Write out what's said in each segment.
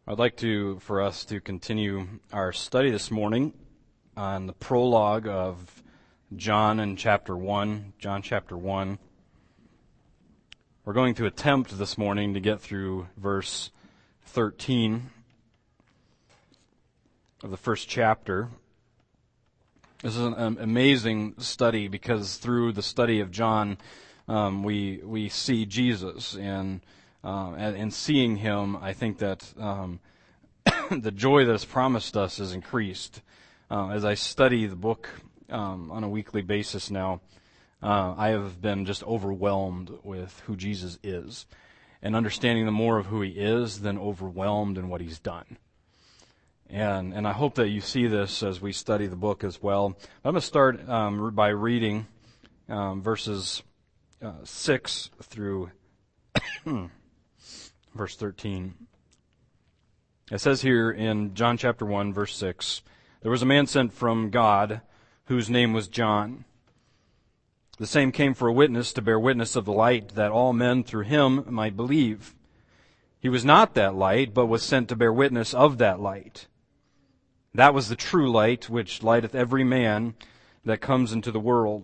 I'd like for us to continue our study this morning on the prologue of John in chapter 1, John chapter 1. We're going to attempt this morning to get through verse 13 of the first chapter. This is an amazing study because through the study of John, we see Jesus, and seeing him, I think that the joy that is promised us is increased. As I study the book on a weekly basis now, I have been just overwhelmed with who Jesus is, and understanding the more of who he is than overwhelmed in what he's done. And I hope that you see this as we study the book as well. I'm going to start by reading verses 6 through verse 13. It says here in John chapter 1, verse 6, "There was a man sent from God whose name was John. The same came for a witness to bear witness of the light, that all men through him might believe. He was not that light, but was sent to bear witness of that light. That was the true light, which lighteth every man that comes into the world.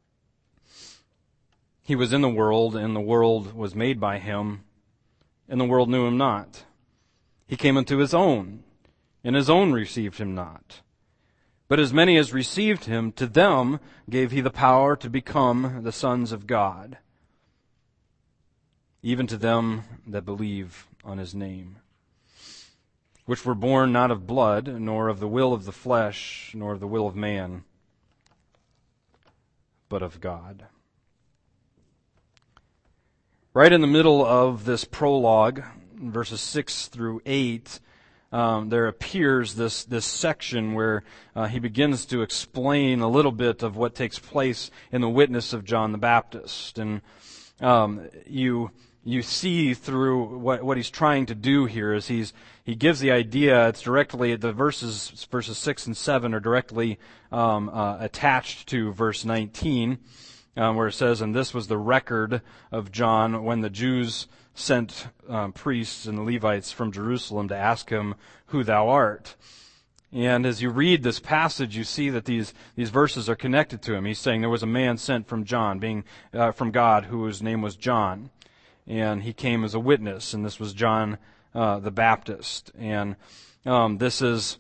He was in the world, and the world was made by him, and the world knew him not. He came unto his own, and his own received him not. But as many as received him, to them gave he the power to become the sons of God, even to them that believe on his name, which were born not of blood, nor of the will of the flesh, nor of the will of man, but of God." Right in the middle of this prologue, verses 6 through 8, there appears this section where he begins to explain a little bit of what takes place in the witness of John the Baptist. And you see through what he's trying to do here is he gives the idea. It's directly, the verses 6 and 7 are directly attached to verse 19, where it says, "And this was the record of John when the Jews sent priests and the Levites from Jerusalem to ask him who thou art." And as you read this passage, you see that these verses are connected to him. He's saying there was a man sent from John, from God, whose name was John. And he came as a witness, and this was John the Baptist. And this is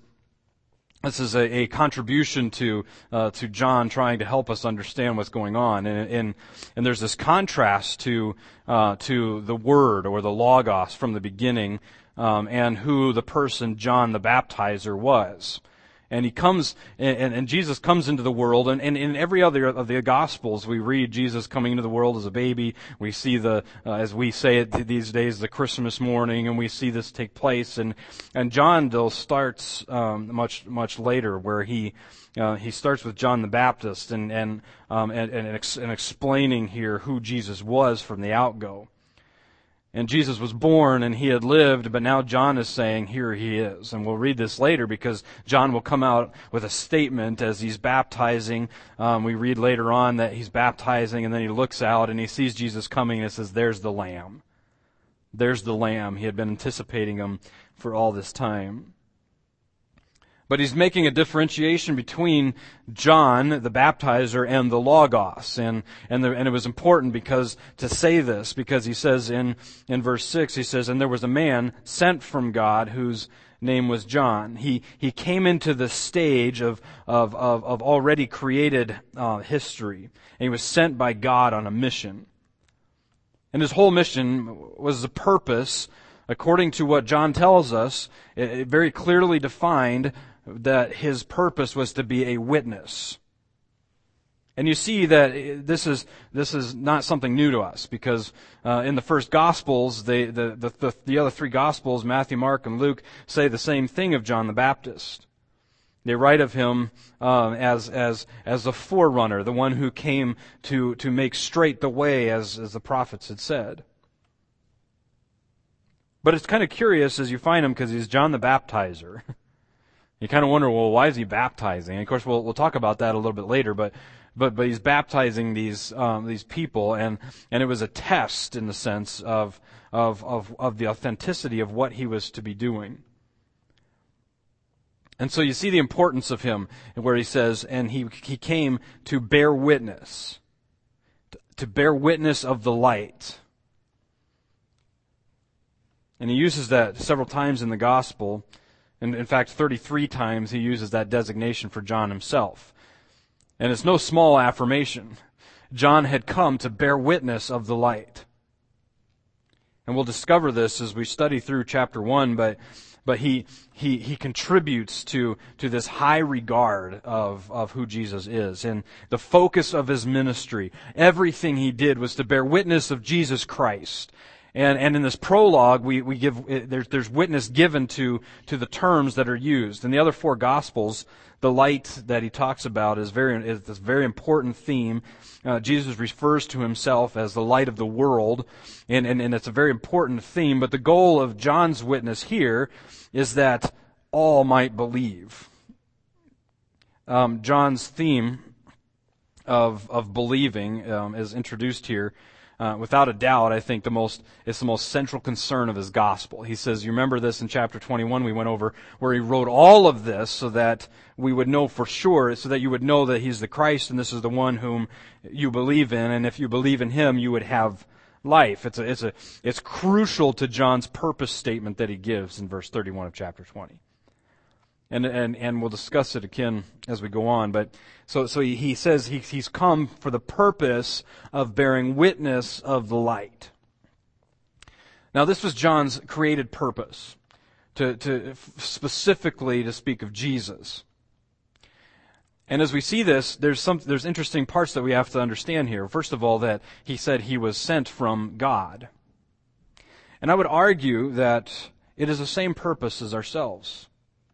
a contribution to John trying to help us understand what's going on. And there's this contrast to the Word, or the Logos, from the beginning, and who the person John the Baptizer was. And he comes, and Jesus comes into the world, and in every other of the Gospels, we read Jesus coming into the world as a baby. We see as we say it these days, the Christmas morning, and we see this take place. And John, though, starts much later, where he starts with John the Baptist, and explaining here who Jesus was from the outgo. And Jesus was born, and he had lived, but now John is saying, here he is. And we'll read this later, because John will come out with a statement as he's baptizing. We read later on that he's baptizing, and then he looks out, and he sees Jesus coming, and it says, "There's the Lamb. There's the Lamb." He had been anticipating him for all this time. But he's making a differentiation between John the Baptizer and the Logos. And it was important to say this, because he says in verse 6, he says, "And there was a man sent from God whose name was John." He came into the stage of already created history. And he was sent by God on a mission. And his whole mission was the purpose, according to what John tells us, it very clearly defined, that his purpose was to be a witness. And you see that this is not something new to us, because in the first Gospels, the other three Gospels, Matthew, Mark, and Luke, say the same thing of John the Baptist. They write of him as the forerunner, the one who came to make straight the way, as the prophets had said. But it's kind of curious as you find him, because he's John the Baptizer. You kind of wonder, well, why is he baptizing? And of course, we'll talk about that a little bit later. But he's baptizing these people, and it was a test in the sense of the authenticity of what he was to be doing. And so you see the importance of him, where he says, and he came to bear witness, to bear witness of the light. And he uses that several times in the gospel. And in fact, 33 times he uses that designation for John himself. And it's no small affirmation. John had come to bear witness of the light. And we'll discover this as we study through chapter 1, but he contributes to this high regard of who Jesus is. And the focus of his ministry, everything he did was to bear witness of Jesus Christ. And in this prologue, we give there's witness given to the terms that are used. In the other four Gospels, the light that he talks about is this very important theme. Jesus refers to himself as the light of the world, and it's a very important theme. But the goal of John's witness here is that all might believe. John's theme of believing is introduced here. Without a doubt, I think it's the most central concern of his gospel. He says, you remember this in chapter 21 we went over, where he wrote all of this so that we would know for sure, so that you would know that he's the Christ and this is the one whom you believe in, and if you believe in him, you would have life. It's crucial to John's purpose statement that he gives in verse 31 of chapter 20. And we'll discuss it again as we go on. But so he says he's come for the purpose of bearing witness of the light. Now this was John's created purpose, to specifically to speak of Jesus. And as we see this, there's interesting parts that we have to understand here. First of all, that he said he was sent from God. And I would argue that it is the same purpose as ourselves.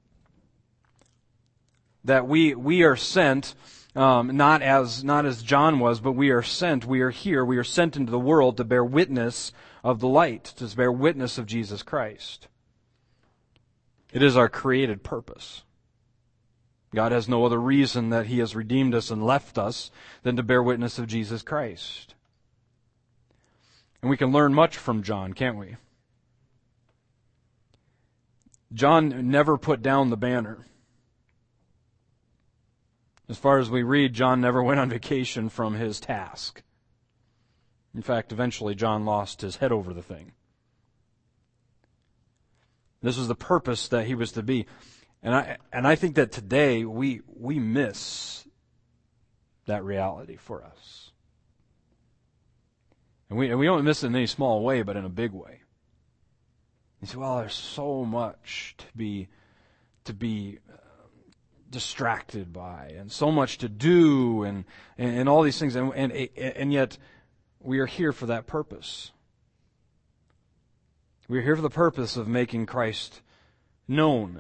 That we are sent, not as John was, but we are sent, we are here, we are sent into the world to bear witness of the light, to bear witness of Jesus Christ. It is our created purpose. God has no other reason that he has redeemed us and left us than to bear witness of Jesus Christ. And we can learn much from John, can't we? John never put down the banner. As far as we read, John never went on vacation from his task. In fact, eventually John lost his head over the thing. This was the purpose that he was to be. And I think that today we miss that reality for us. And we don't miss it in any small way, but in a big way. You say, well, there's so much to be distracted by, and so much to do, and all these things, and yet we are here for that purpose. We are here for the purpose of making Christ known.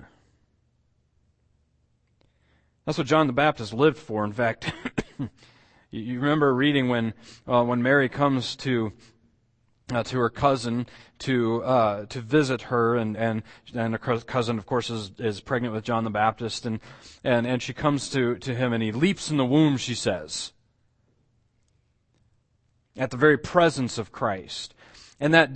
That's what John the Baptist lived for. In fact, you remember reading when Mary comes to her cousin to visit her, and her cousin, of course, is pregnant with John the Baptist, and she comes to him, and he leaps in the womb, she says, at the very presence of Christ. And that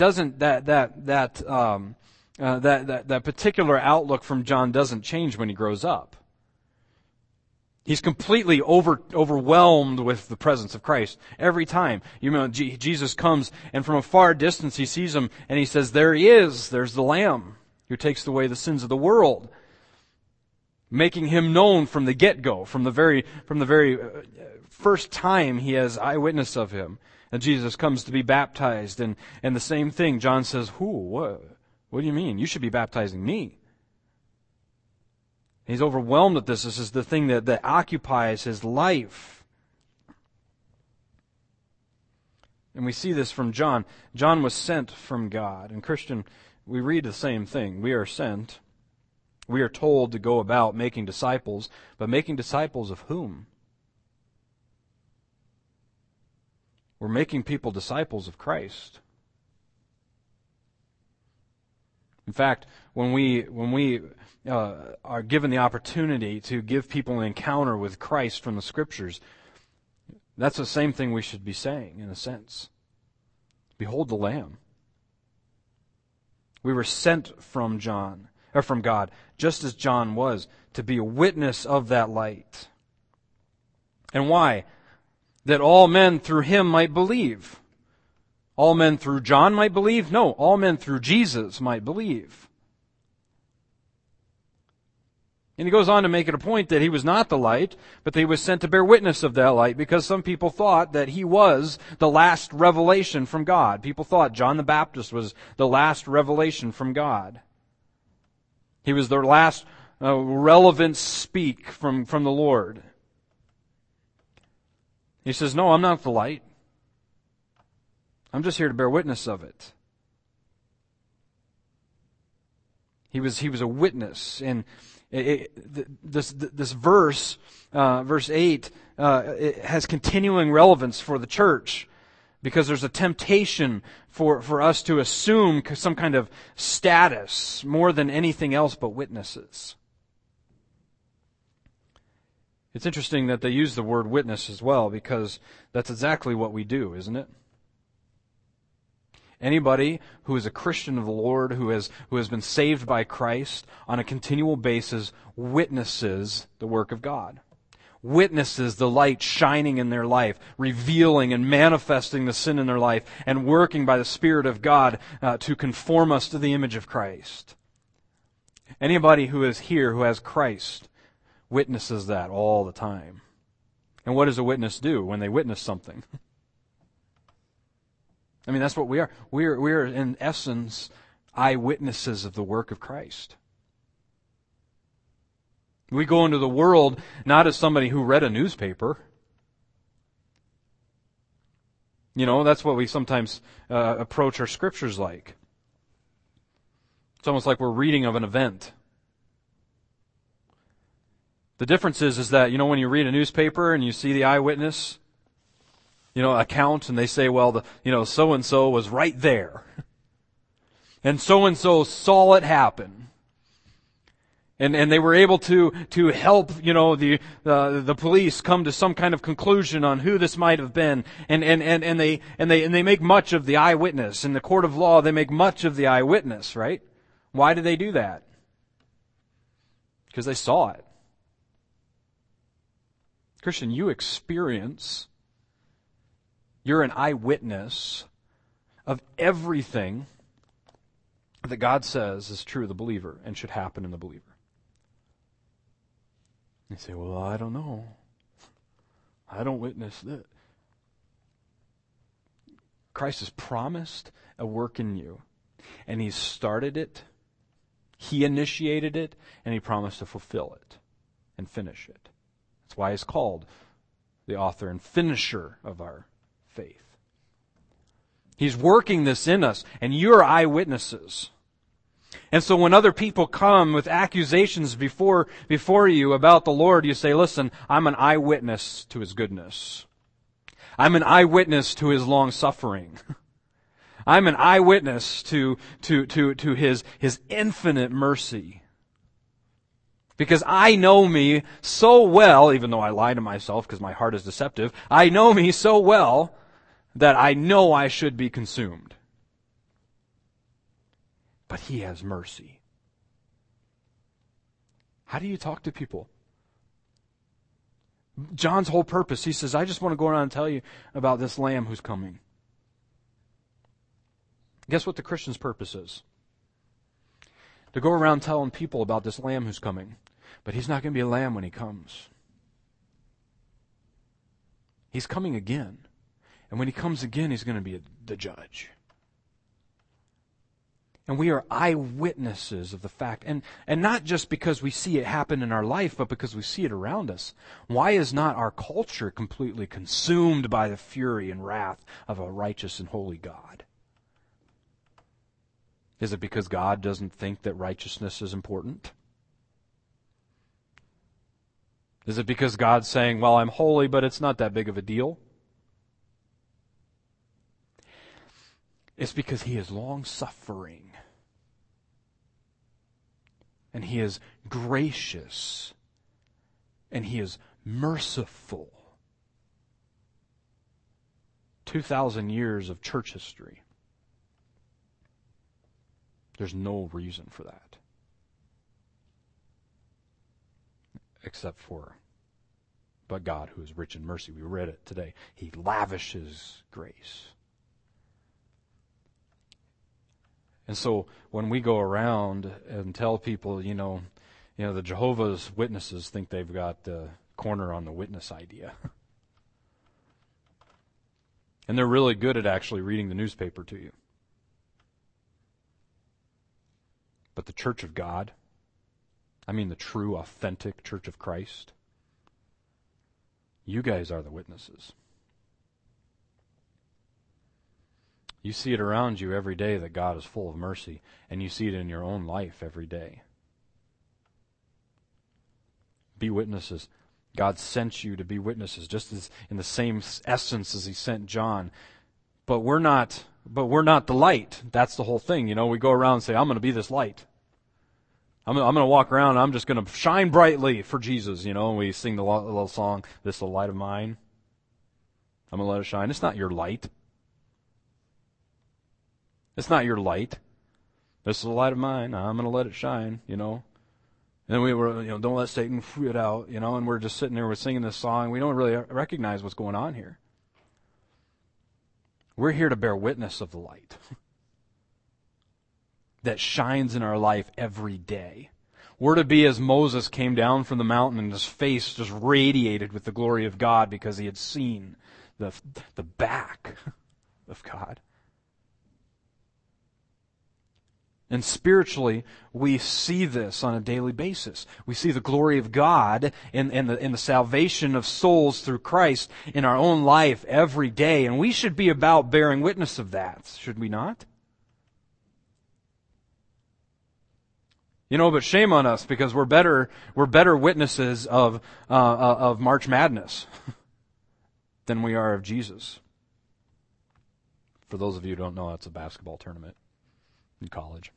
particular outlook from John doesn't change when he grows up. He's completely overwhelmed with the presence of Christ every time. You know, Jesus comes, and from a far distance he sees him, and he says, "There he is. There's the Lamb who takes away the sins of the world," making him known from the get-go, from the very first time he has eyewitness of him. And Jesus comes to be baptized, and the same thing. John says, "Who? What do you mean? You should be baptizing me." He's overwhelmed with this. This is the thing that occupies his life. And we see this from John. John was sent from God. And Christian, we read the same thing. We are sent. We are told to go about making disciples, but making disciples of whom? We're making people disciples of Christ. In fact, when we are given the opportunity to give people an encounter with Christ from the Scriptures, that's the same thing we should be saying, in a sense. Behold the Lamb. We were sent from John. or from God, just as John was, to be a witness of that light. And why? That all men through him might believe. All men through John might believe? No, all men through Jesus might believe. And he goes on to make it a point that he was not the light, but that he was sent to bear witness of that light, because some people thought that he was the last revelation from God. People thought John the Baptist was the last revelation from God. He was their last relevant speak from the Lord. He says, no, I'm not the light. I'm just here to bear witness of it. He was a witness. And this verse, verse 8, it has continuing relevance for the church, because there's a temptation for us to assume some kind of status more than anything else but witnesses. It's interesting that they use the word witness as well, because that's exactly what we do, isn't it? Anybody who is a Christian of the Lord, who has been saved by Christ, on a continual basis witnesses the work of God. Witnesses the light shining in their life, revealing and manifesting the sin in their life, and working by the Spirit of God to conform us to the image of Christ. Anybody who is here who has Christ witnesses that all the time. And what does a witness do when they witness something? I mean, that's what we are. We are in essence eyewitnesses of the work of Christ. We go into the world not as somebody who read a newspaper. You know, that's what we sometimes approach our scriptures like. It's almost like we're reading of an event. The difference is that, when you read a newspaper and you see the eyewitness, account, and they say, well, so-and-so was right there. And so-and-so saw it happen. And they were able to help, the police come to some kind of conclusion on who this might have been. And they make much of the eyewitness. In the court of law, they make much of the eyewitness, right? Why do they do that? Because they saw it. Christian, you're an eyewitness of everything that God says is true of the believer and should happen in the believer. You say, well, I don't know. I don't witness that. Christ has promised a work in you, and He's started it. He initiated it, and He promised to fulfill it and finish it. That's why He's called the author and finisher of our faith. He's working this in us, and you're eyewitnesses. And so when other people come with accusations before you about the Lord, you say, listen, I'm an eyewitness to His goodness. I'm an eyewitness to His long suffering. I'm an eyewitness to His infinite mercy. Because I know me so well, even though I lie to myself because my heart is deceptive, I know me so well that I know I should be consumed. But He has mercy. How do you talk to people? John's whole purpose, he says, I just want to go around and tell you about this Lamb who's coming. Guess what the Christian's purpose is? To go around telling people about this Lamb who's coming. But He's not going to be a lamb when He comes. He's coming again. And when He comes again, He's going to be the judge. And we are eyewitnesses of the fact. And not just because we see it happen in our life, but because we see it around us. Why is not our culture completely consumed by the fury and wrath of a righteous and holy God? Is it because God doesn't think that righteousness is important? Is it because God's saying, well, I'm holy, but it's not that big of a deal? It's because He is long-suffering. And He is gracious. And He is merciful. 2,000 years of church history. There's no reason for that. except for, but God who is rich in mercy. We read it today. He lavishes grace. And so when we go around and tell people, the Jehovah's Witnesses think they've got the corner on the witness idea. And they're really good at actually reading the newspaper to you. But the Church of God, the true, authentic Church of Christ, you guys are the witnesses. You see it around you every day that God is full of mercy, and you see it in your own life every day. Be witnesses. God sent you to be witnesses, just as in the same essence as He sent John. But we're not the light. That's the whole thing. We go around and say, I'm going to be this light. I'm going to walk around and I'm just going to shine brightly for Jesus, and we sing the little song, "This is the light of mine. I'm going to let it shine." It's not your light. It's not your light. This is the light of mine. I'm going to let it shine, And then we were, don't let Satan it out, and we're just sitting there, we're singing this song. We don't really recognize what's going on here. We're here to bear witness of the light that shines in our life every day. We're to be as Moses came down from the mountain and his face just radiated with the glory of God because he had seen the back of God. And spiritually, we see this on a daily basis. We see the glory of God in the salvation of souls through Christ in our own life every day. And we should be about bearing witness of that, should we not? But shame on us because we're better witnesses of March Madness than we are of Jesus. For those of you who don't know, it's a basketball tournament in college.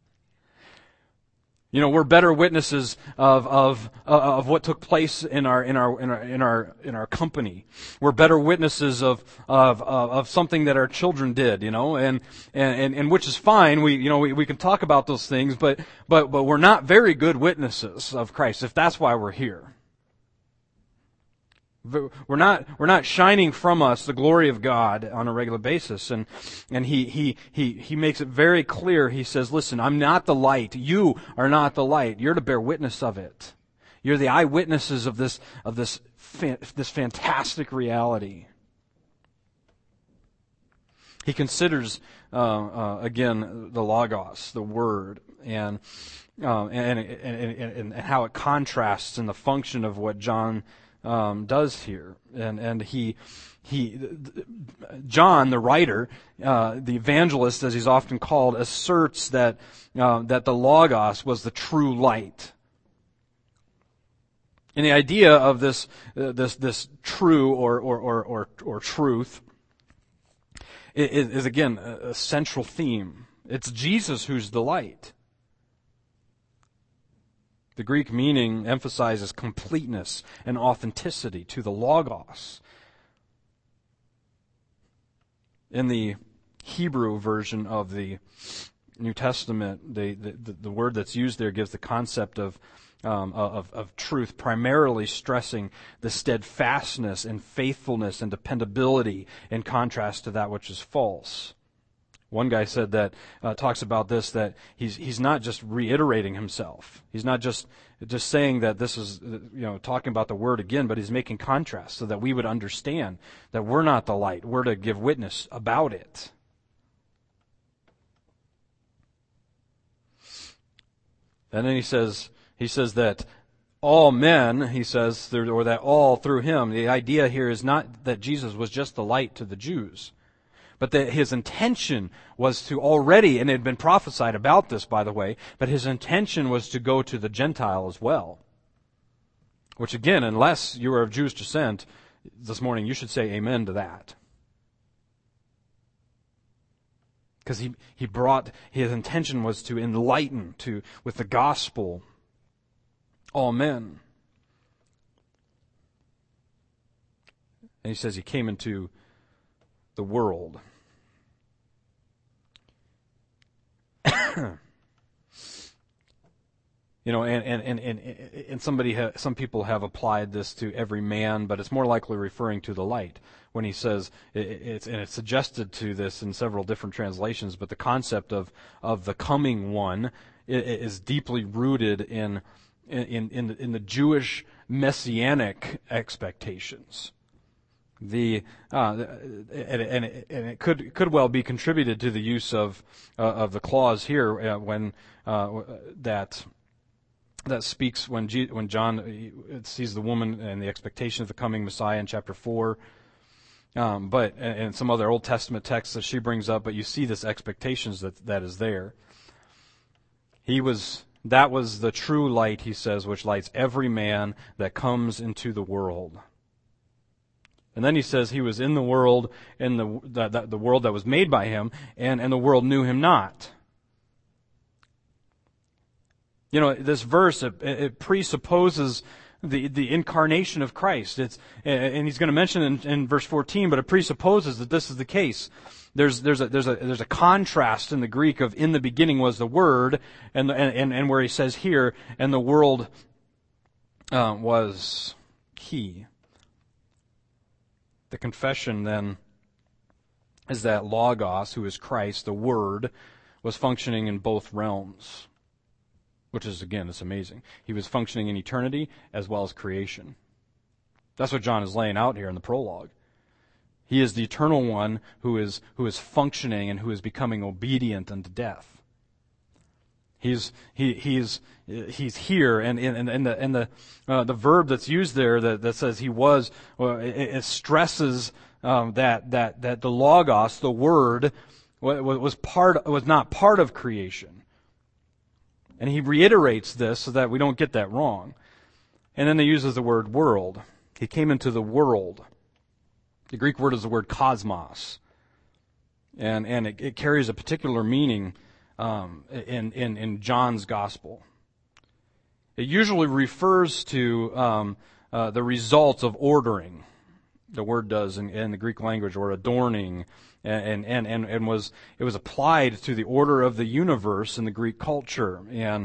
We're better witnesses of what took place in our company. We're better witnesses of something that our children did, and which is fine. We can talk about those things, but we're not very good witnesses of Christ if that's why we're here. We're not shining from us the glory of God on a regular basis, and he makes it very clear. He says, "Listen, I'm not the light. You are not the light. You're to bear witness of it. You're the eyewitnesses of this fantastic reality." He considers again the Logos, the Word, and how it contrasts in the function of what John does here, and John, the writer, the evangelist, as he's often called, asserts that the Logos was the true light. And the idea of this true or truth is again a central theme. It's Jesus who's the light. The Greek meaning emphasizes completeness and authenticity to the Logos. In the Hebrew version of the New Testament, the word that's used there gives the concept of truth, primarily stressing the steadfastness and faithfulness and dependability in contrast to that which is false. One guy said that, talks about this, that he's not just reiterating himself. He's not just saying that this is, talking about the Word again, but he's making contrast so that we would understand that we're not the light. We're to give witness about it. And then he says that all men, he says, or that all through him. The idea here is not that Jesus was just the light to the Jews, but that his intention was to already, and it had been prophesied about this, by the way, but his intention was to go to the Gentile as well. Which again, unless you are of Jewish descent, this morning you should say amen to that. Because his intention was to enlighten with the gospel all men. And he says he came into the world. And some people have applied this to every man, but it's more likely referring to the light when he says it's suggested to this in several different translations. But the concept of the coming one is deeply rooted in the Jewish messianic expectations. And it could well be contributed to the use of the clause here when that speaks when John sees the woman and the expectation of the coming Messiah in chapter 4. But and some other Old Testament texts that she brings up, but you see this expectations that is there. That was the true light, he says, which lights every man that comes into the world. And then he says he was in the world, in the world that was made by him, and the world knew him not. This verse, it presupposes the incarnation of Christ. And he's going to mention in verse 14, but it presupposes that this is the case. There's a contrast in the Greek of in the beginning was the Word, and where he says here, and the world was He. The confession then is that Logos, who is Christ, the Word, was functioning in both realms. Which is, again, it's amazing. He was functioning in eternity as well as creation. That's what John is laying out here in the prologue. He is the eternal one who is functioning and who is becoming obedient unto death. He's here, and the verb that's used there that says he was, it stresses that the Logos, the Word, was not part of creation. And he reiterates this so that we don't get that wrong. And then he uses the word world. He came into the world. The Greek word is the word cosmos. And it carries a particular meaning in John's gospel. It usually refers to the result of ordering. The word does in the Greek language, or adorning, and was applied to the order of the universe in the Greek culture and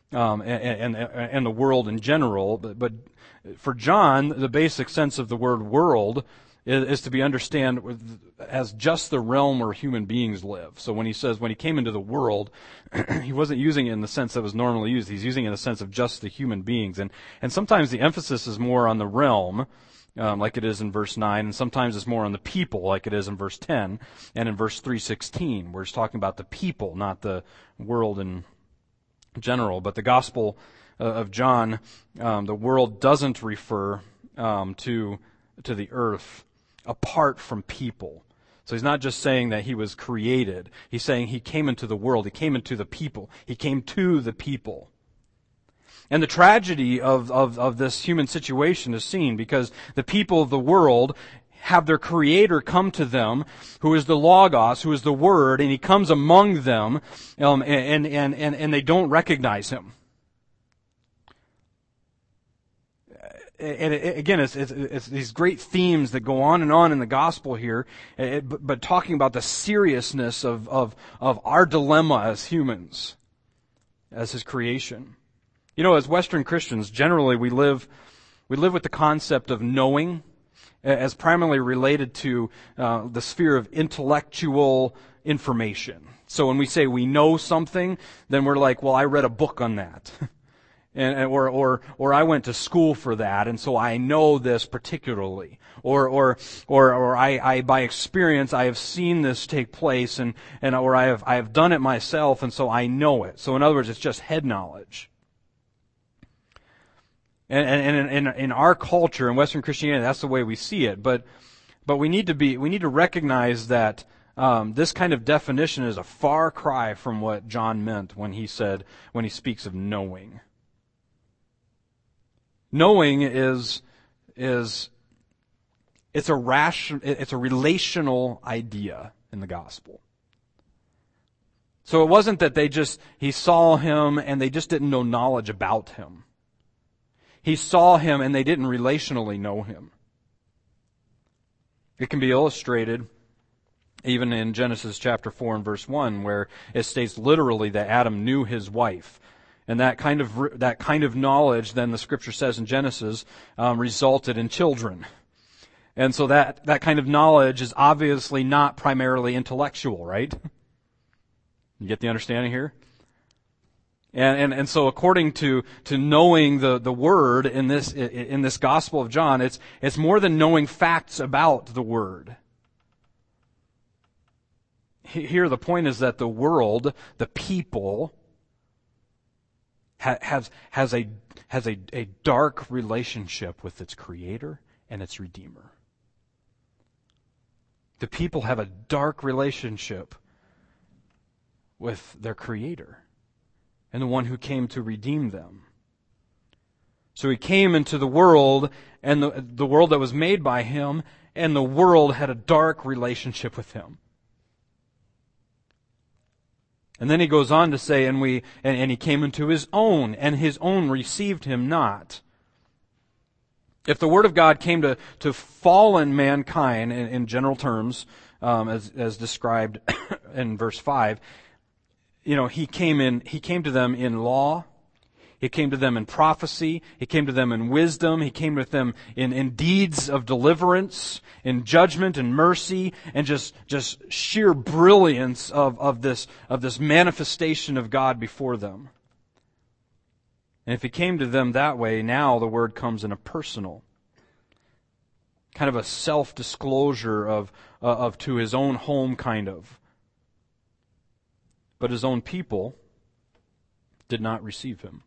the world in general. But for John, the basic sense of the word world is to be understood as just the realm where human beings live. So when he says when he came into the world, he wasn't using it in the sense that was normally used. He's using it in the sense of just the human beings, and sometimes the emphasis is more on the realm. Like it is in verse 9, and sometimes it's more on the people, like it is in verse 10, and in verse 3:16, where it's talking about the people, not the world in general. But the Gospel of John, the world doesn't refer to the earth apart from people. So he's not just saying that he was created. He's saying he came into the world. He came into the people. He came to the people. And the tragedy of this human situation is seen because the people of the world have their Creator come to them, who is the Logos, who is the Word, and He comes among them, and they don't recognize Him. And again, it's these great themes that go on in the gospel here, but talking about the seriousness of our dilemma as humans, as His creation. As Western Christians, generally we live with the concept of knowing as primarily related to the sphere of intellectual information. So when we say we know something, then we're like, well, I read a book on that. Or I went to school for that, and so I know this particularly. Or I by experience I have seen this take place, or I have done it myself, and so I know it. So in other words, it's just head knowledge. And in our culture, in Western Christianity, that's the way we see it. But we need to recognize that this kind of definition is a far cry from what John meant when he speaks of knowing. Knowing it's a relational idea in the gospel. So it wasn't that he saw him and they just didn't know knowledge about him. He saw him and they didn't relationally know him. It can be illustrated even in Genesis chapter 4 and verse 1, where it states literally that Adam knew his wife. And that kind of knowledge, then the Scripture says in Genesis, resulted in children. And so that kind of knowledge is obviously not primarily intellectual, right? You get the understanding here? And so according to knowing the Word in this Gospel of John, it's more than knowing facts about the Word. Here the point is that the world, the people, has a dark relationship with its Creator and its Redeemer. The people have a dark relationship with their Creator and the one who came to redeem them. So He came into the world, and the world that was made by Him, and the world had a dark relationship with Him. And then He goes on to say, and He came into His own, and His own received Him not. If the Word of God came to fallen mankind in general terms, as described in verse 5, He came to them in law, He came to them in prophecy, He came to them in wisdom, He came with them in deeds of deliverance, in judgment and mercy, and just sheer brilliance of this manifestation of God before them. And if He came to them that way, now the Word comes in a personal, kind of a self-disclosure of to His own home, kind of. But His own people did not receive Him.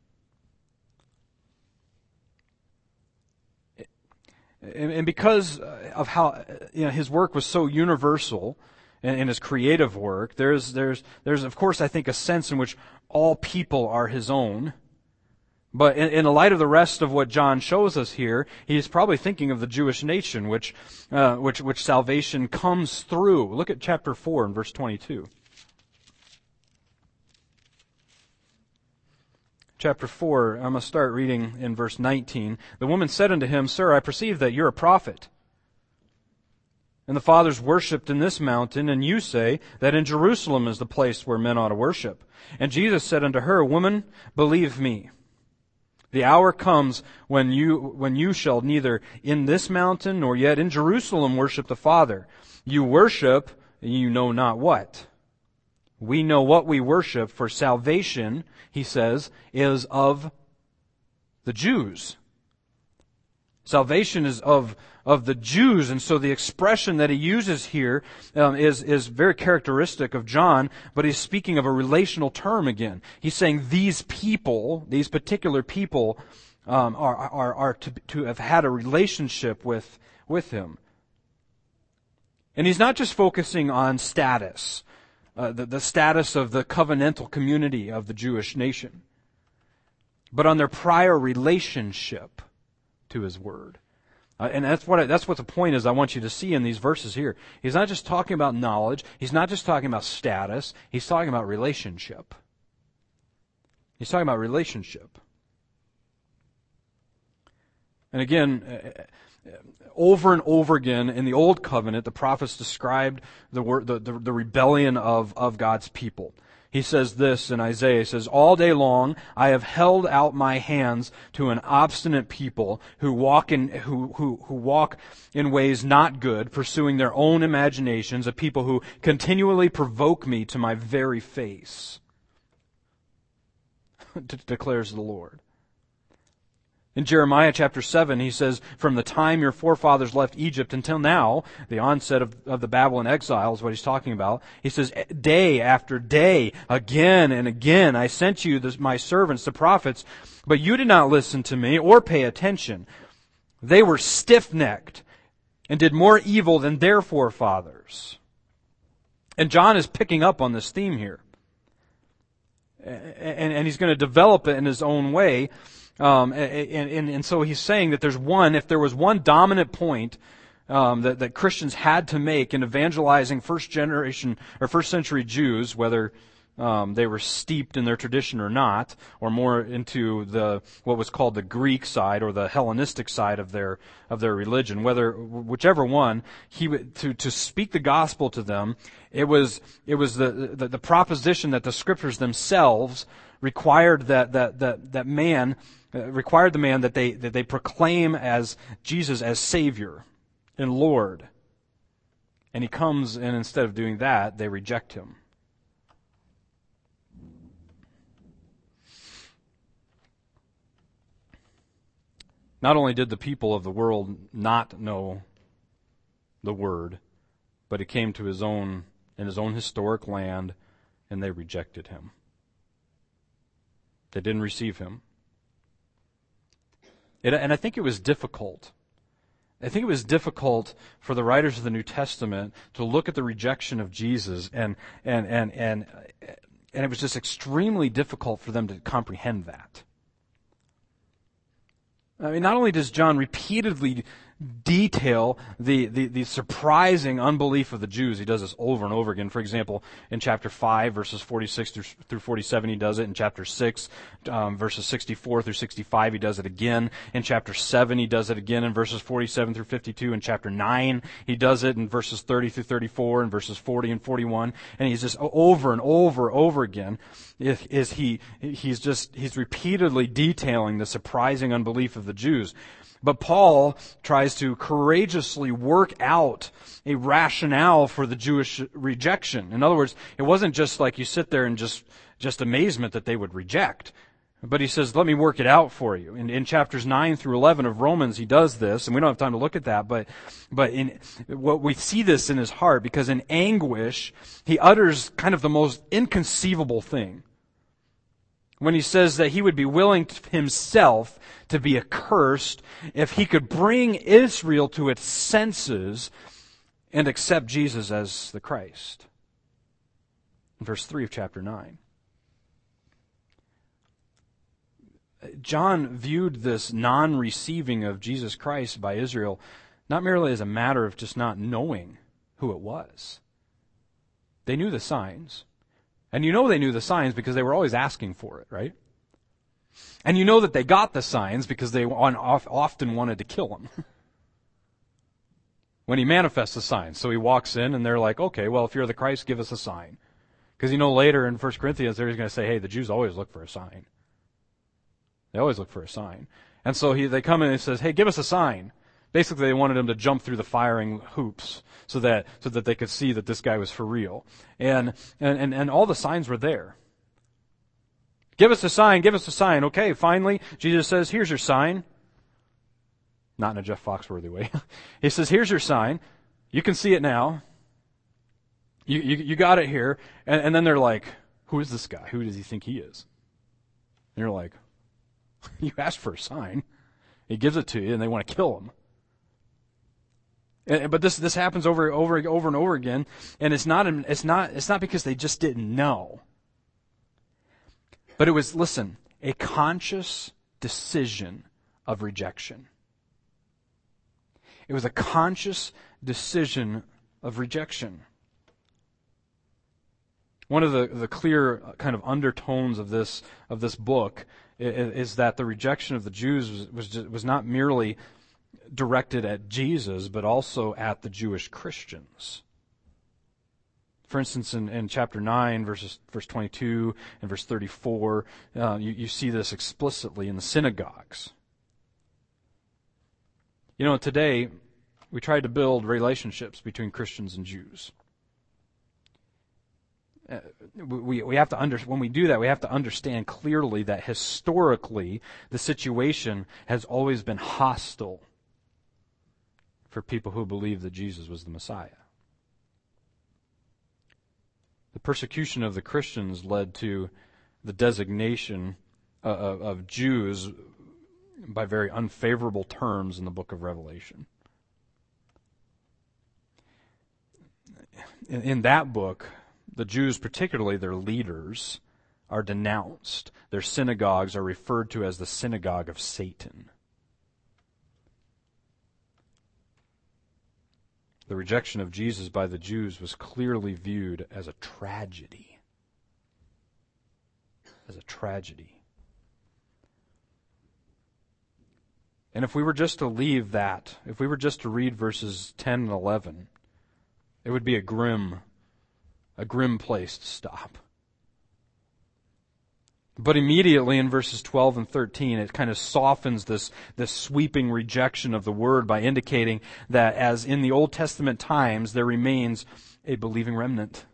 And because of how His work was so universal in His creative work, there's of course I think a sense in which all people are His own. But in the light of the rest of what John shows us here, he's probably thinking of the Jewish nation, which salvation comes through. Look at chapter 4 and verse 22. Chapter 4, I'm going to start reading in verse 19. The woman said unto him, Sir, I perceive that you're a prophet. And the fathers worshipped in this mountain, and you say that in Jerusalem is the place where men ought to worship. And Jesus said unto her, Woman, believe me, the hour comes when you shall neither in this mountain nor yet in Jerusalem worship the Father. You worship, and you know not what. We know what we worship, for salvation, he says, is of the Jews. Salvation is of the Jews, and so the expression that he uses here is very characteristic of John, but he's speaking of a relational term again. He's saying these people, these particular people, are to have had a relationship with him. And he's not just focusing on status, the status of the covenantal community of the Jewish nation, but on their prior relationship to His Word. And that's what the point is I want you to see in these verses here. He's not just talking about knowledge. He's not just talking about status. He's talking about relationship. He's talking about relationship. And again, over and over again in the Old Covenant, the prophets described the rebellion of God's people. He says this in Isaiah, he says, All day long I have held out my hands to an obstinate people who walk in ways not good, pursuing their own imaginations, a people who continually provoke me to my very face, declares the Lord. In Jeremiah chapter 7, he says, From the time your forefathers left Egypt until now, the onset of the Babylon exile is what he's talking about. He says, day after day, again and again, I sent you my servants, the prophets, but you did not listen to me or pay attention. They were stiff-necked and did more evil than their forefathers. And John is picking up on this theme here. And he's going to develop it in his own way. And so he's saying that if there was one dominant point that Christians had to make in evangelizing first century Jews, whether they were steeped in their tradition or not, or more into what was called the Greek side or the Hellenistic side of their religion, whichever one, to speak the gospel to them, it was the proposition that the Scriptures themselves required that man required the man that they proclaim as Jesus as Savior and Lord. And he comes, and instead of doing that, they reject him. Not only did the people of the world not know the Word, but he came to his own, in his own historic land, and they rejected him. They didn't receive him. And I think it was difficult. I think it was difficult for the writers of the New Testament to look at the rejection of Jesus, and it was just extremely difficult for them to comprehend that. I mean, not only does John repeatedly detail the surprising unbelief of the Jews, he does this over and over again. For example, in chapter 5, verses 46 through 47, he does it. In chapter 6, verses 64 through 65, he does it again. In chapter 7, he does it again in verses 47 through 52. In chapter 9, he does it in verses 30 through 34, and verses 40 and 41. And he's just over and over again. He's repeatedly detailing the surprising unbelief of the Jews. But Paul tries to courageously work out a rationale for the Jewish rejection. In other words, it wasn't just like you sit there and just amazement that they would reject. But he says, let me work it out for you. In chapters 9 through 11 of Romans, he does this, and we don't have time to look at that, but in what we see this in his heart, because in anguish, he utters kind of the most inconceivable thing. When he says that he would be willing himself to be accursed if he could bring Israel to its senses and accept Jesus as the Christ. In verse 3 of chapter 9. John viewed this non-receiving of Jesus Christ by Israel not merely as a matter of just not knowing who it was. They knew the signs. And you know they knew the signs because they were always asking for it, right? And you know that they got the signs because they often wanted to kill him. When he manifests the signs. So he walks in and they're like, okay, well, if you're the Christ, give us a sign. Because you know later in 1 Corinthians, they're going to say, hey, the Jews always look for a sign. They always look for a sign. And so they come in and says, hey, give us a sign. Basically, they wanted him to jump through the firing hoops so that they could see that this guy was for real. And all the signs were there. Give us a sign, give us a sign. Okay, finally, Jesus says, here's your sign. Not in a Jeff Foxworthy way. He says, here's your sign. You can see it now. You got it here. And then they're like, who is this guy? Who does he think he is? And you're like, you asked for a sign. He gives it to you, and they want to kill him. But this happens over and over again, and it's not because they just didn't know. But it was, listen, a conscious decision of rejection. It was a conscious decision of rejection. One of the clear kind of undertones of this book is that the rejection of the Jews was not merely directed at Jesus, but also at the Jewish Christians. For instance, in chapter 9, verse 22 and verse 34, you see this explicitly in the synagogues. You know, today, we try to build relationships between Christians and Jews. We have to when we do that, we have to understand clearly that historically, the situation has always been hostile for people who believe that Jesus was the Messiah. The persecution of the Christians led to the designation of Jews by very unfavorable terms in the book of Revelation. In that book, the Jews, particularly their leaders, are denounced. Their synagogues are referred to as the synagogue of Satan. The rejection of Jesus by the Jews was clearly viewed as a tragedy. As a tragedy. And if we were just to leave that, if we were just to read verses 10 and 11, it would be a grim place to stop. But immediately in verses 12 and 13, it kind of softens this sweeping rejection of the word by indicating that as in the Old Testament times, there remains a believing remnant.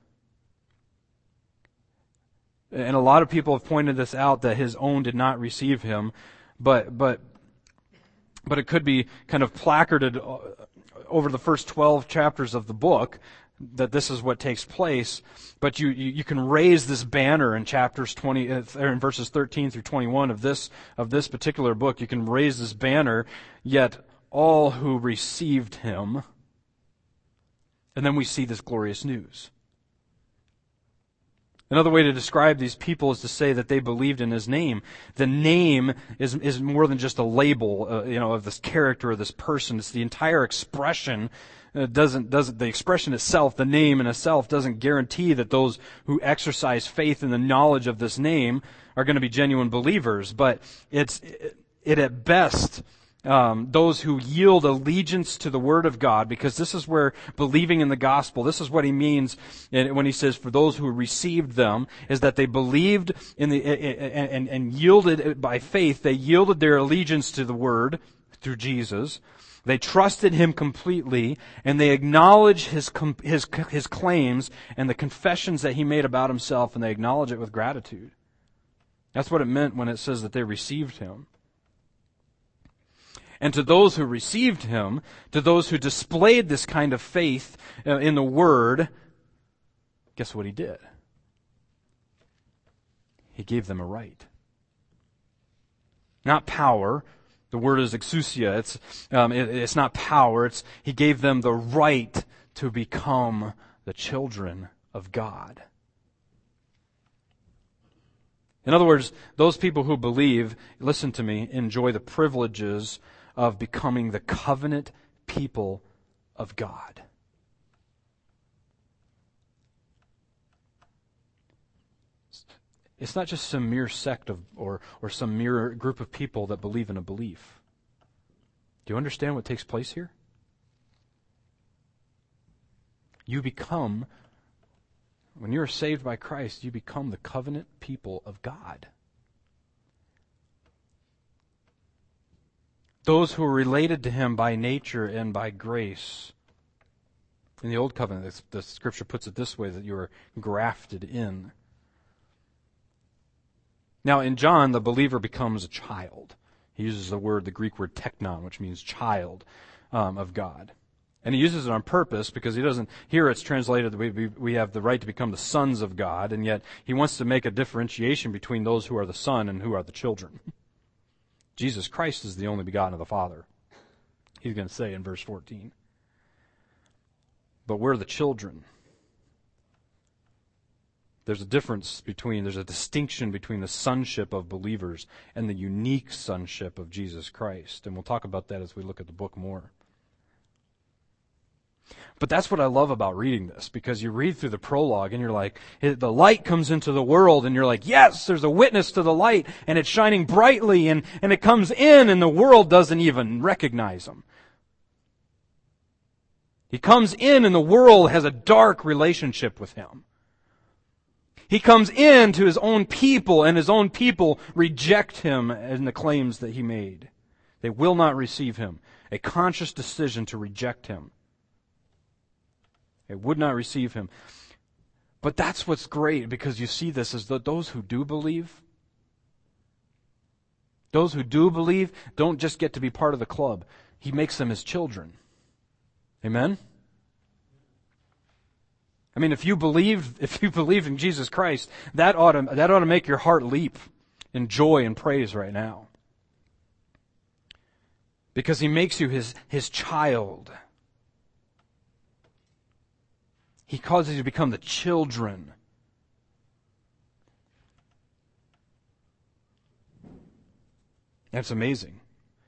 And a lot of people have pointed this out, that his own did not receive him, but it could be kind of placarded over the first 12 chapters of the book that this is what takes place. But you can raise this banner in chapters 20 or in verses 13 through 21 of this particular book. You can raise this banner, yet all who received him. And then we see this glorious news. Another way to describe these people is to say that they believed in his name. The name is more than just a label, of this character or this person. It's the entire expression. The expression itself, the name in itself, doesn't guarantee that those who exercise faith in the knowledge of this name are going to be genuine believers. But it at best, those who yield allegiance to the Word of God, because this is where believing in the gospel, this is what he means when he says, for those who received them, is that they believed in and yielded by faith. They yielded their allegiance to the Word through Jesus. They trusted him completely, and they acknowledge his claims and the confessions that he made about himself, and they acknowledge it with gratitude. That's what it meant when it says that they received him. And to those who received him, to those who displayed this kind of faith in the Word, guess what he did? He gave them a right. Not power. The word is exousia. It's not power. He gave them the right to become the children of God. In other words, those people who believe, listen to me, enjoy the privileges of becoming the covenant people of God. It's not just some mere sect or some mere group of people that believe in a belief. Do you understand what takes place here? When you are saved by Christ, you become the covenant people of God. Those who are related to him by nature and by grace. In the Old Covenant, the Scripture puts it this way, that you are grafted in. Now, in John, the believer becomes a child. He uses the Greek word teknon, which means child of God. And he uses it on purpose because he doesn't, here it's translated that we have the right to become the sons of God, and yet he wants to make a differentiation between those who are the son and who are the children. Jesus Christ is the only begotten of the Father. He's going to say in verse 14. But we're the children. There's a distinction between the sonship of believers and the unique sonship of Jesus Christ. And we'll talk about that as we look at the book more. But that's what I love about reading this, because you read through the prologue and you're like, the light comes into the world and you're like, yes, there's a witness to the light and it's shining brightly and it comes in and the world doesn't even recognize him. He comes in and the world has a dark relationship with him. He comes in to his own people, and his own people reject him and the claims that he made. They will not receive him. A conscious decision to reject him. They would not receive him. But that's what's great, because you see this is that those who do believe, don't just get to be part of the club. He makes them his children. Amen? I mean, if you believe in Jesus Christ, that ought to make your heart leap in joy and praise right now. Because he makes you his child. He causes you to become the children. That's amazing.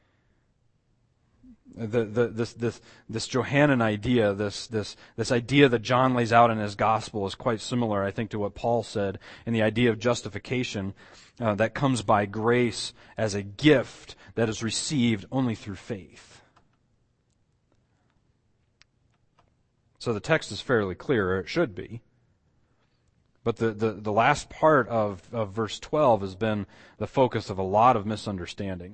This Johannine idea, this idea that John lays out in his gospel is quite similar, I think, to what Paul said in the idea of justification that comes by grace as a gift that is received only through faith. So the text is fairly clear, or it should be. But the last part of verse 12 has been the focus of a lot of misunderstanding.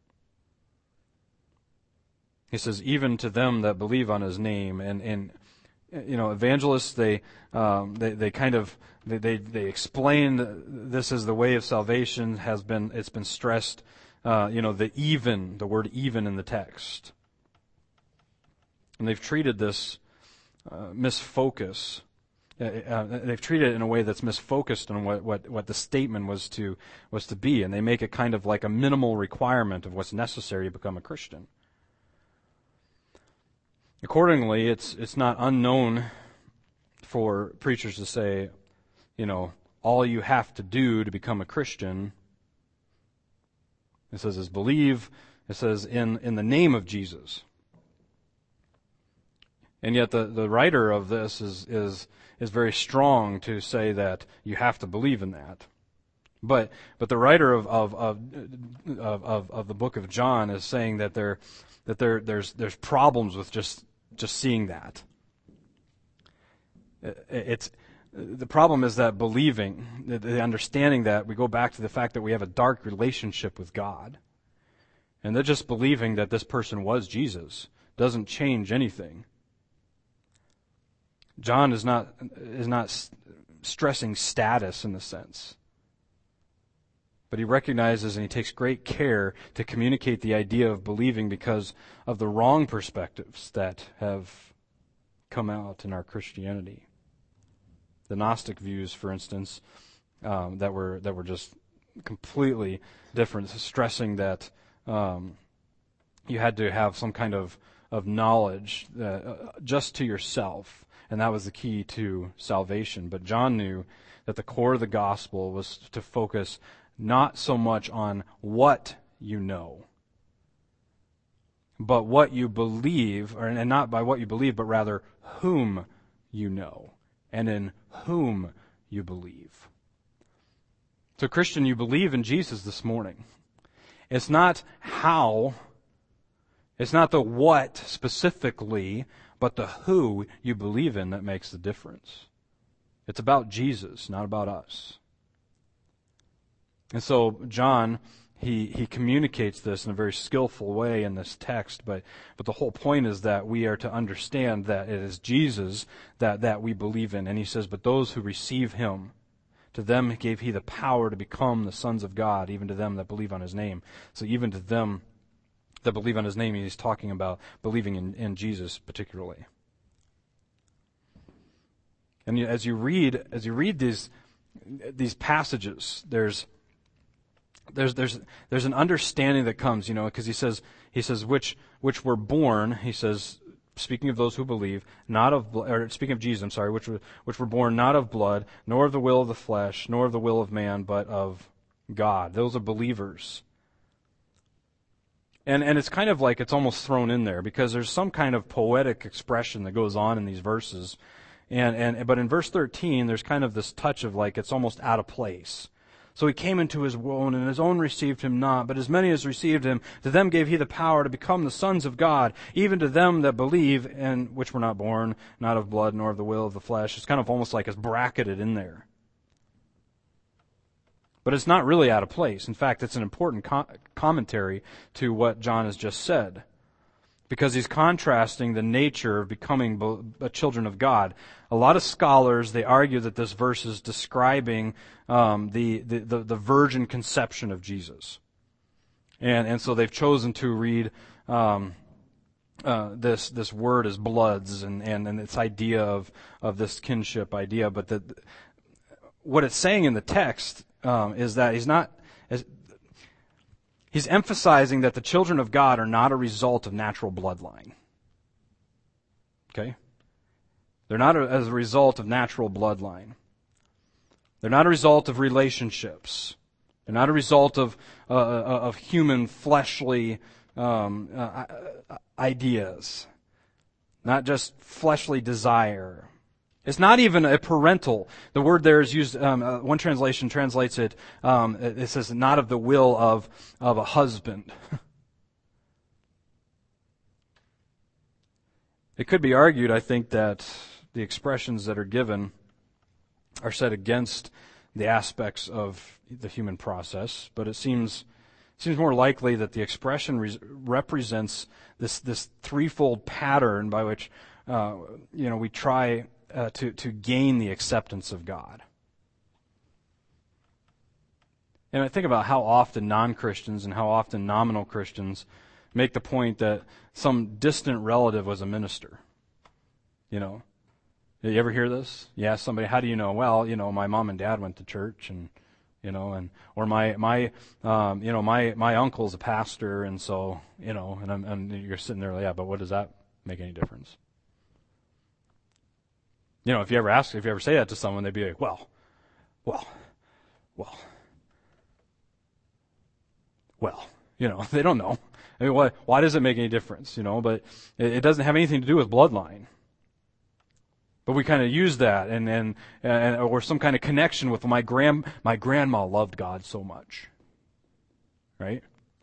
He says, even to them that believe on his name. And evangelists, they explain this as the way of salvation. It's been stressed, the word even in the text. And they've treated this misfocus. They've treated it in a way that's misfocused on what the statement was to be, and they make it kind of like a minimal requirement of what's necessary to become a Christian. Accordingly, it's not unknown for preachers to say, all you have to do to become a Christian, it says, is believe. It says in the name of Jesus. And yet the writer of this is very strong to say that you have to believe in that. But the writer of the book of John is saying that there's problems with just seeing that. The problem is that believing, the understanding that we go back to the fact that we have a dark relationship with God. And that just believing that this person was Jesus doesn't change anything. John is not stressing status in the sense. But he recognizes and he takes great care to communicate the idea of believing because of the wrong perspectives that have come out in our Christianity. The Gnostic views, for instance, that were just completely different, stressing that you had to have some kind of knowledge just to yourself, and that was the key to salvation. But John knew that the core of the gospel was to focus not so much on what you know, but what you believe, and not by what you believe, but rather whom you know, and in whom you believe. So, Christian, you believe in Jesus this morning. It's not how, it's not the what specifically, but the who you believe in that makes the difference. It's about Jesus, not about us. And so John, he communicates this in a very skillful way in this text, but the whole point is that we are to understand that it is Jesus that we believe in. And he says, but those who receive him, to them gave he the power to become the sons of God, even to them that believe on his name. So even to them that believe on his name, he's talking about believing in Jesus particularly. And as you read these passages, there's an understanding that comes, because he says which were born, he says, speaking of those who believe, speaking of Jesus, which were born not of blood, nor of the will of the flesh, nor of the will of man, but of God. Those are believers. And it's kind of like it's almost thrown in there because there's some kind of poetic expression that goes on in these verses. But in verse 13, there's kind of this touch of like it's almost out of place. So he came into his own, and his own received him not. But as many as received him, to them gave he the power to become the sons of God, even to them that believe, and which were not born, not of blood, nor of the will of the flesh. It's kind of almost like it's bracketed in there. But it's not really out of place. In fact, it's an important commentary to what John has just said, because he's contrasting the nature of becoming children of God. A lot of scholars, they argue that this verse is describing the virgin conception of Jesus. And so they've chosen to read this word as bloods and its idea of this kinship idea. But what it's saying in the text is that he's emphasizing that the children of God are not a result of natural bloodline. Okay? They're not as a result of natural bloodline. They're not a result of relationships. They're not a result of human fleshly ideas. Not just fleshly desire. It's not even a parental. The word there is used, one translation translates it, it says not of the will of a husband. It could be argued, I think, that the expressions that are given are set against the aspects of the human process, but it seems more likely that the expression represents this threefold pattern by which we try to gain the acceptance of God. And I think about how often non-Christians and how often nominal Christians make the point that some distant relative was a minister. You ever hear this? You ask somebody, how do you know? Well, my mom and dad went to church, and or my uncle's a pastor, and so, and you're sitting there, yeah, but what does that make any difference? If you ever say that to someone, they'd be like, well, they don't know. I mean, why does it make any difference? But it doesn't have anything to do with bloodline. But we kind of use that and or some kind of connection with my grandma loved God so much. Right?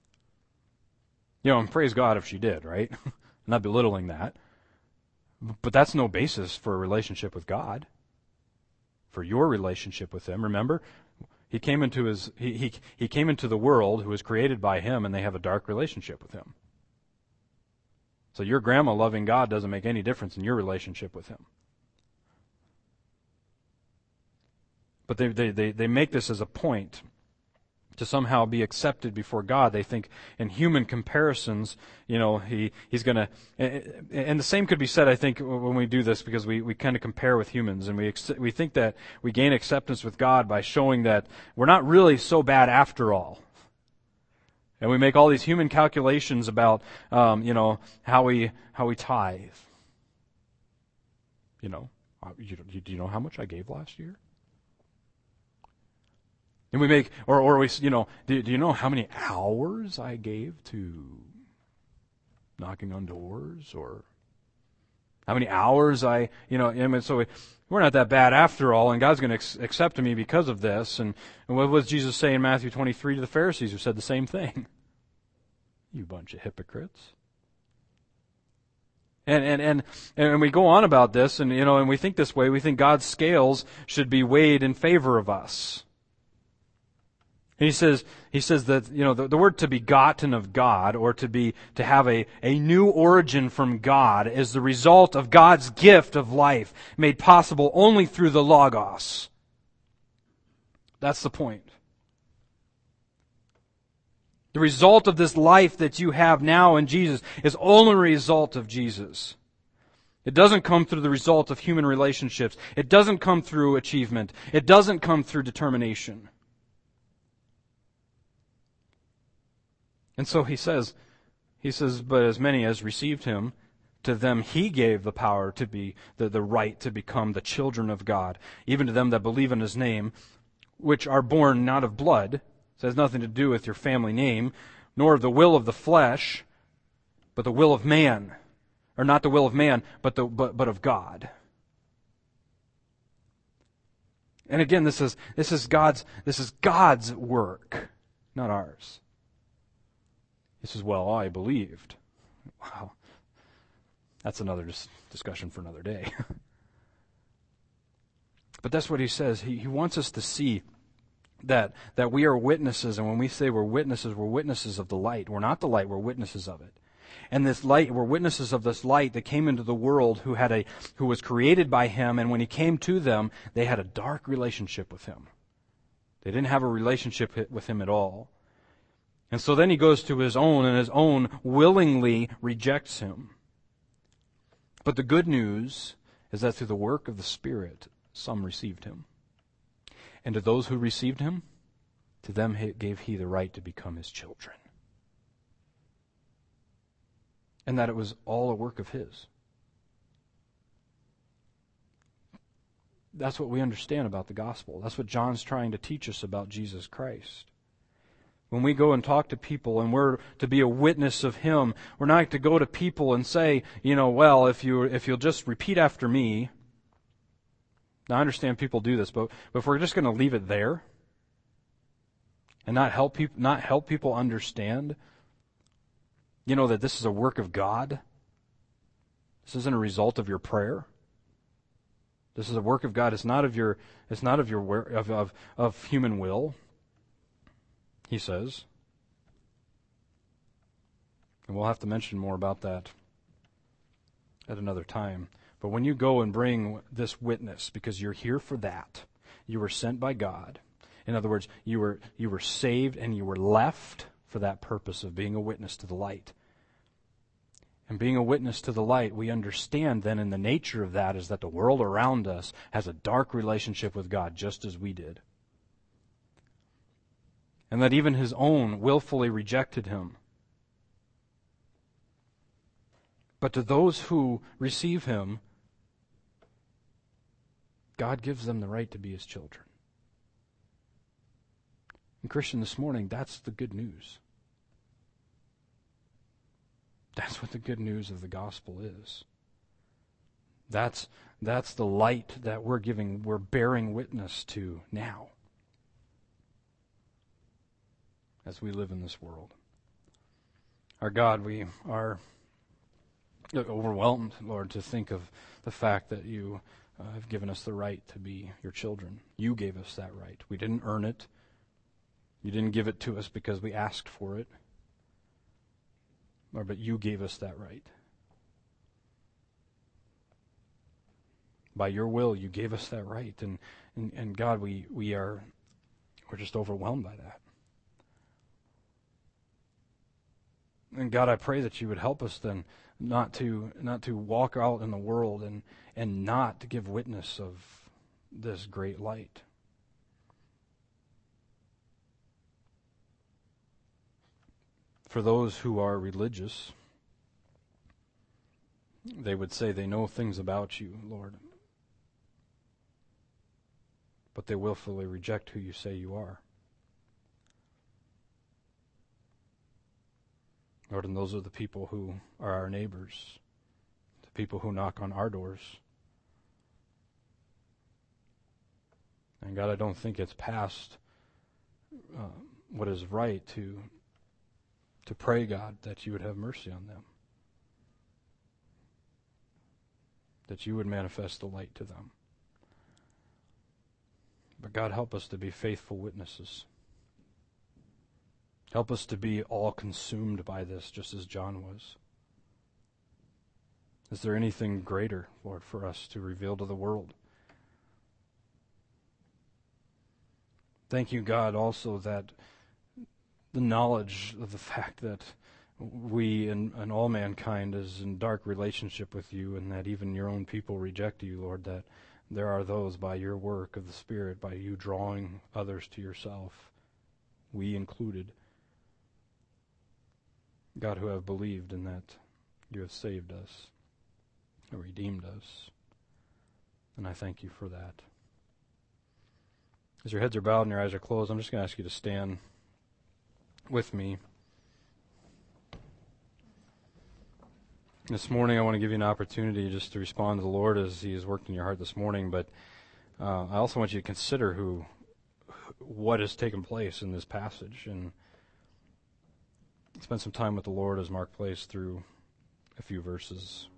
And praise God if she did, right? I'm not belittling that. But that's no basis for a relationship with God. For your relationship with Him. Remember, He came into he came into the world who was created by Him, and they have a dark relationship with Him. So your grandma loving God doesn't make any difference in your relationship with Him. But they make this as a point to somehow be accepted before God. They think in human comparisons, He's going to... And the same could be said, I think, when we do this, because we kind of compare with humans, and we think that we gain acceptance with God by showing that we're not really so bad after all. And we make all these human calculations about, how we tithe. Do you know how much I gave last year? And we make, or we, do you know how many hours I gave to knocking on doors, or how many hours so we're not that bad after all, and God's going to accept me because of this. And what was Jesus say in Matthew 23 to the Pharisees who said the same thing? You bunch of hypocrites. And we go on about this, and and we think this way. We think God's scales should be weighed in favor of us. He says that, the word to be begotten of God, or to have a new origin from God, is the result of God's gift of life, made possible only through the Logos. That's the point. The result of this life that you have now in Jesus is only a result of Jesus. It doesn't come through the result of human relationships. It doesn't come through achievement. It doesn't come through determination. And so he says, but as many as received Him, to them He gave the power to be, the right to become the children of God, even to them that believe in His name, which are born not of blood. So it has nothing to do with your family name, nor of the will of the flesh, but the will of man. Or not the will of man, but of God. And again, this is God's work, not ours. He says, well, I believed. Wow. That's another discussion for another day. But that's what he says. He wants us to see that we are witnesses, and when we say we're witnesses of the light. We're not the light, we're witnesses of it. And this light, we're witnesses of this light that came into the world who was created by Him, and when He came to them, they had a dark relationship with Him. They didn't have a relationship with Him at all. And so then He goes to His own, and His own willingly rejects Him. But the good news is that through the work of the Spirit, some received Him. And to those who received Him, to them gave He the right to become His children. And that it was all a work of His. That's what we understand about the gospel. That's what John's trying to teach us about Jesus Christ. When we go and talk to people and we're to be a witness of Him, we're not to go to people and say, well, if you'll just repeat after me. Now I understand people do this, but if we're just going to leave it there and not help people understand, that this is a work of God. This isn't a result of your prayer. This is a work of God. It's not of your of human will, he says. And we'll have to mention more about that at another time. But when you go and bring this witness, because you're here for that, you were sent by God. In other words, you were saved and you were left for that purpose of being a witness to the light. And being a witness to the light, we understand then in the nature of that is that the world around us has a dark relationship with God, just as we did. And that even his own willfully rejected him. But to those who receive him, God gives them the right to be his children. And Christian, this morning, that's the good news. That's what the good news of the gospel is. That's the light that we're bearing witness to now as we live in this world. Our God, we are overwhelmed, Lord, to think of the fact that you have given us the right to be your children. You gave us that right. We didn't earn it. You didn't give it to us because we asked for it. Lord, but you gave us that right. By your will, you gave us that right. And God, we're just overwhelmed by that. And God, I pray that you would help us then not to walk out in the world and not to give witness of this great light. For those who are religious, they would say they know things about you, Lord, but they willfully reject who you say you are. Lord, and those are the people who are our neighbors, the people who knock on our doors. And God, I don't think it's past what is right to pray, God, that you would have mercy on them, that you would manifest the light to them. But God, help us to be faithful witnesses. Help us to be all consumed by this, just as John was. Is there anything greater, Lord, for us to reveal to the world? Thank you, God, also that the knowledge of the fact that we and all mankind is in dark relationship with you, and that even your own people reject you, Lord, that there are those by your work of the Spirit, by you drawing others to yourself, we included, God, who have believed in that you have saved us, and redeemed us. And I thank you for that. As your heads are bowed and your eyes are closed, I'm just going to ask you to stand with me. This morning I want to give you an opportunity just to respond to the Lord as He has worked in your heart this morning, but I also want you to consider what has taken place in this passage and spend some time with the Lord as Mark plays through a few verses.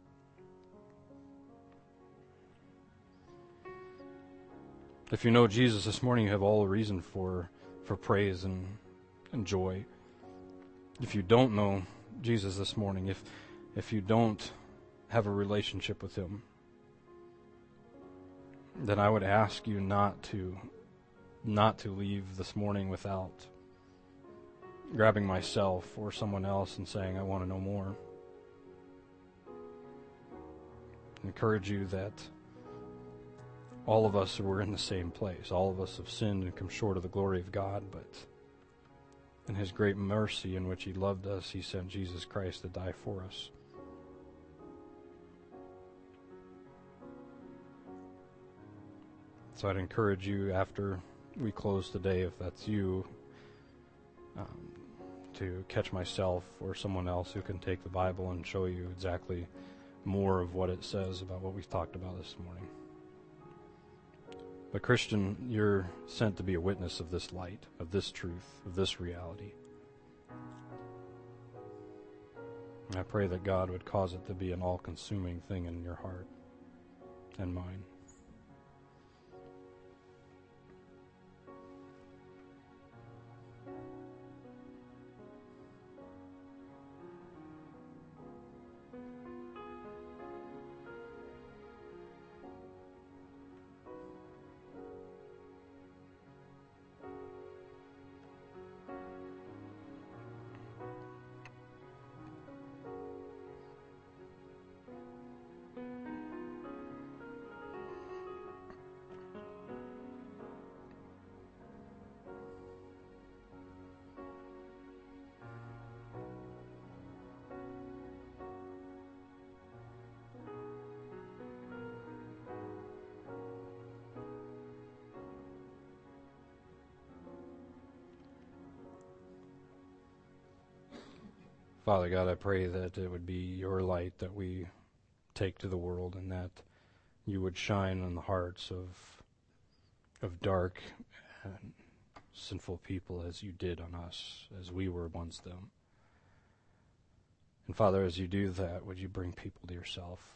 If you know Jesus this morning, you have all the reason for praise and joy. If you don't know Jesus this morning, if you don't have a relationship with Him, then I would ask you not to leave this morning without grabbing myself or someone else and saying, I want to know more. I encourage you that all of us were in the same place. All of us have sinned and come short of the glory of God, but in His great mercy in which He loved us, He sent Jesus Christ to die for us. So I'd encourage you after we close today, if that's you, to catch myself or someone else who can take the Bible and show you exactly more of what it says about what we've talked about this morning. But Christian, you're sent to be a witness of this light, of this truth, of this reality. And I pray that God would cause it to be an all-consuming thing in your heart and mine. Father God, I pray that it would be your light that we take to the world, and that you would shine on the hearts of dark and sinful people as you did on us, as we were once them. And Father, as you do that, would you bring people to yourself?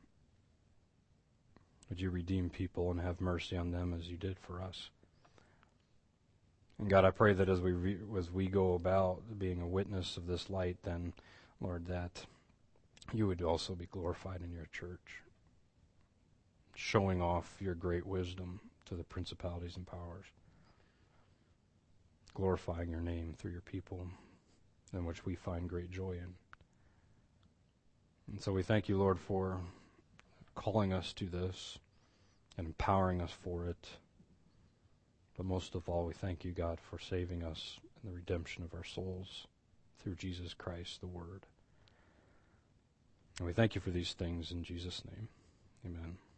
Would you redeem people and have mercy on them as you did for us? And God, I pray that as we go about being a witness of this light, then, Lord, that you would also be glorified in your church, showing off your great wisdom to the principalities and powers, glorifying your name through your people, in which we find great joy in. And so we thank you, Lord, for calling us to this and empowering us for it. But most of all, we thank you, God, for saving us and the redemption of our souls through Jesus Christ, the Word. And we thank you for these things in Jesus' name. Amen.